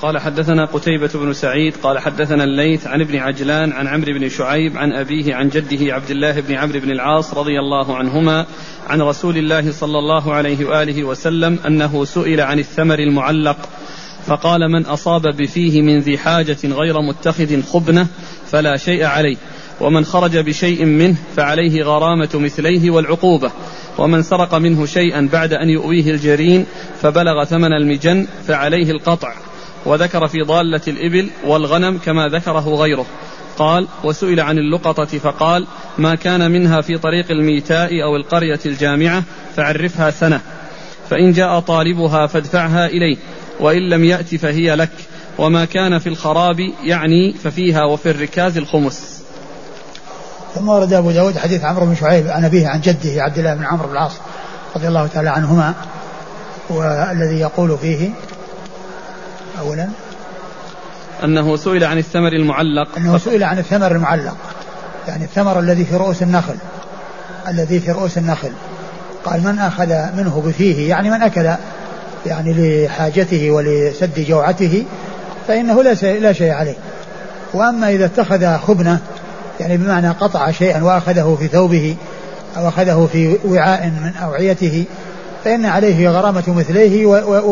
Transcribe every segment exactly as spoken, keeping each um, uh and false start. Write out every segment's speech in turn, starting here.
قال حدثنا قتيبة بن سعيد قال حدثنا الليث عن ابن عجلان عن عمرو بن شعيب عن أبيه عن جده عبد الله بن عمرو بن العاص رضي الله عنهما عن رسول الله صلى الله عليه وآله وسلم أنه سئل عن الثمر المعلق فقال من أصاب بفيه من ذي حاجة غير متخذ خبنة فلا شيء عليه، ومن خرج بشيء منه فعليه غرامة مثليه والعقوبة، ومن سرق منه شيئا بعد أن يؤويه الجرين فبلغ ثمن المجن فعليه القطع. وذكر في ضالة الإبل والغنم كما ذكره غيره. قال وسئل عن اللقطة فقال ما كان منها في طريق الميتاء أو القرية الجامعة فعرفها سنة، فإن جاء طالبها فادفعها إليه، وإن لم يأت فهي لك، وما كان في الخراب يعني ففيها وفي الركاز الخمس. ثم ورد أبو داود حديث عمرو بن شعيب عن أبيه عن جده عبد الله بن عمرو بن العاص رضي الله تعالى عنهما، والذي يقول فيه أولا أنه سئل عن الثمر المعلق أنه سئل عن الثمر المعلق يعني الثمر الذي في رؤوس النخل الذي في رؤوس النخل قال من أخذ منه بفيه يعني من أكل يعني لحاجته ولسد جوعته فإنه لا شيء عليه. وأما إذا اتخذ خبنة يعني بمعنى قطع شيئا وأخذه في ثوبه أو أخذه في وعاء من أوعيته فإن عليه غرامة مثليه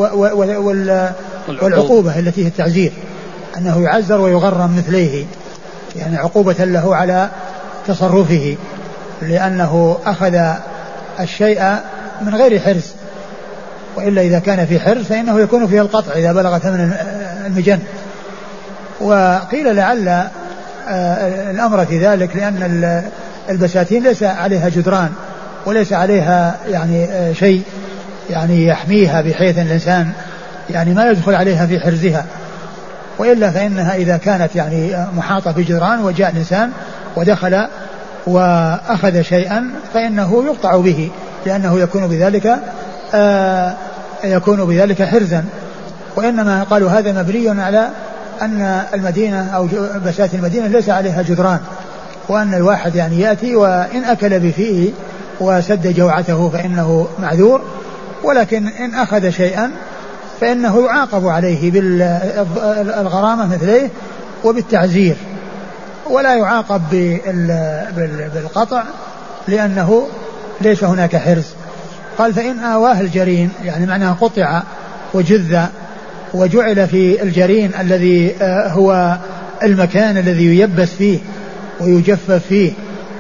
والعقوبة التي هي التعزير، أنه يعزر ويغرم مثليه يعني عقوبة له على تصرفه، لأنه أخذ الشيء من غير حرص، وإلا إذا كان في حرص فإنه يكون فيه القطع إذا بلغ ثمن المجن. وقيل لعل الأمر في ذلك لأن البساتين ليس عليها جدران وليس عليها يعني شيء يعني يحميها بحيث الإنسان يعني ما يدخل عليها في حرزها، وإلا فإنها إذا كانت يعني محاطة بجدران وجاء الإنسان ودخل وأخذ شيئا فإنه يقطع به، لأنه يكون بذلك آه يكون بذلك حرزا. وإنما قالوا هذا مبني على أن المدينة أو بسات المدينة ليس عليها جدران، وأن الواحد يعني يأتي وإن أكل بفيه وسد جوعته فإنه معذور، ولكن إن أخذ شيئا فإنه يعاقب عليه بالغرامة مثليه وبالتعزير، ولا يعاقب بالقطع لأنه ليس هناك حرز. قال فإن آواه الجرين يعني معناه قطع وجذ وجعل في الجرين الذي هو المكان الذي ييبس فيه ويجفف فيه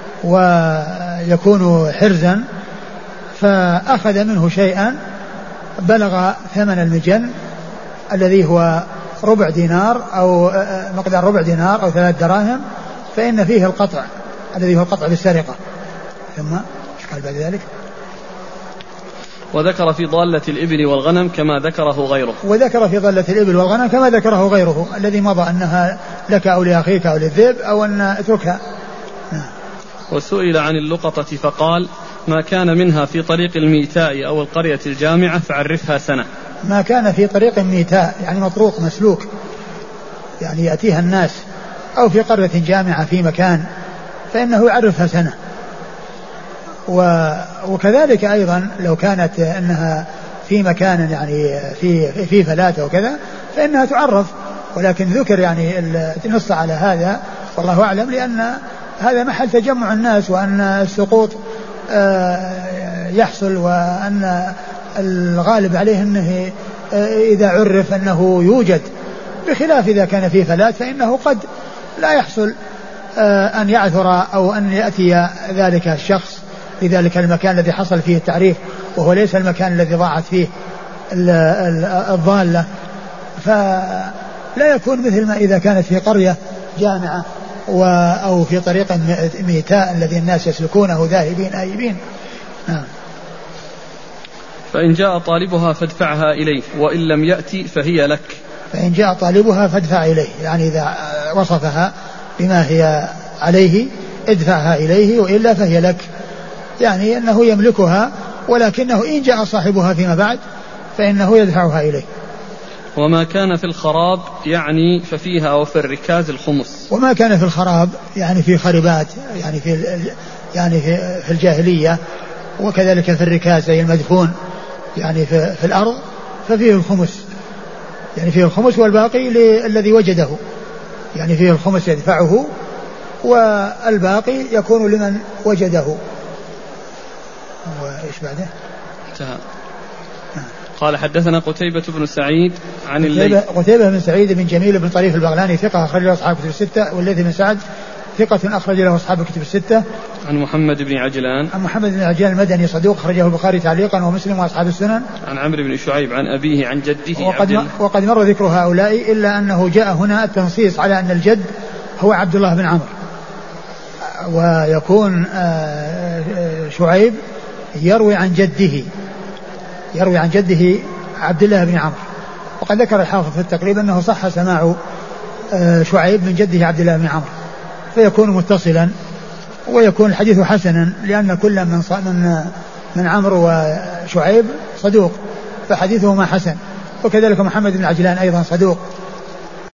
ويكون حرزا، فأخذ منه شيئا بلغ ثمن المجن الذي هو ربع دينار أو مقدار ربع دينار أو ثلاث دراهم، فإن فيه القطع الذي هو القطع بالسرقة. ثم ايش قال بعد ذلك؟ وذكر في ضالة الإبل والغنم كما ذكره غيره. وذكر في ضالة الإبل والغنم كما ذكره غيره الذي مضى أنها لك أو لأخيك أو للذئب أو أن اتركها. وسئل عن اللقطة فقال ما كان منها في طريق الميتاء أو القرية الجامعة فعرفها سنة. ما كان في طريق الميتاء يعني مطروق مسلوك يعني يأتيها الناس، أو في قرية جامعة في مكان فإنه يعرفها سنة. وكذلك أيضا لو كانت أنها في مكان يعني في في فلاتة وكذا فإنها تعرف، ولكن ذكر يعني نص على هذا والله أعلم، لأن هذا محل تجمع الناس وأن السقوط يحصل، وأن الغالب عليه أنه إذا عرف أنه يوجد، بخلاف إذا كان في فلات فإنه قد لا يحصل أن يعثر أو أن يأتي ذلك الشخص في ذلك المكان الذي حصل فيه التعريف، وهو ليس المكان الذي ضاعت فيه الضالة، فلا يكون مثل ما إذا كانت في قرية جامعة أو في طريق ميتاء الذي الناس يسلكونه ذاهبين آيبين. نعم. فإن جاء طالبها فادفعها إليه وإن لم يأتي فهي لك. فإن جاء طالبها فادفع إليه يعني إذا وصفها بما هي عليه ادفعها إليه وإلا فهي لك، يعني أنه يملكها، ولكنه إن جاء صاحبها فيما بعد فإنه يدفعها إليه. وما كان في الخراب يعني ففيها وفي الركاز الخمس. وما كان في الخراب يعني في خربات يعني في يعني في, في الجاهلية، وكذلك في الركاز أي المدفون يعني في, في الأرض ففيه الخمس. يعني فيه الخمس والباقي للذي وجده، يعني فيه الخمس يدفعه والباقي يكون لمن وجده. وإيش بعده؟ انتهى. قال حدثنا قتيبة بن سعيد عن الليث. قتيبة بن سعيد بن جميل بن طريف البغلاني ثقة أخرج له أصحاب كتب الستة، والليث بن سعد ثقة أخرج له أصحاب كتب الستة. عن محمد بن عجلان. عن محمد بن عجلان المدني صدوق أخرجه البخاري تعليقا ومسلم وأصحاب السنن. عن عمرو بن شعيب عن أبيه عن جده. وقد, وقد مر ذكر هؤلاء إلا أنه جاء هنا التنصيص على أن الجد هو عبد الله بن عمرو، ويكون شعيب يروي عن جده يروي عن جده عبد الله بن عمرو. وقد ذكر الحافظ في التقريب أنه صح سماع شعيب من جده عبد الله بن عمرو، فيكون متصلا ويكون الحديث حسنا، لأن كل من من من عمرو وشعيب صدوق فحديثهما حسن. وكذلك محمد بن عجلان أيضا صدوق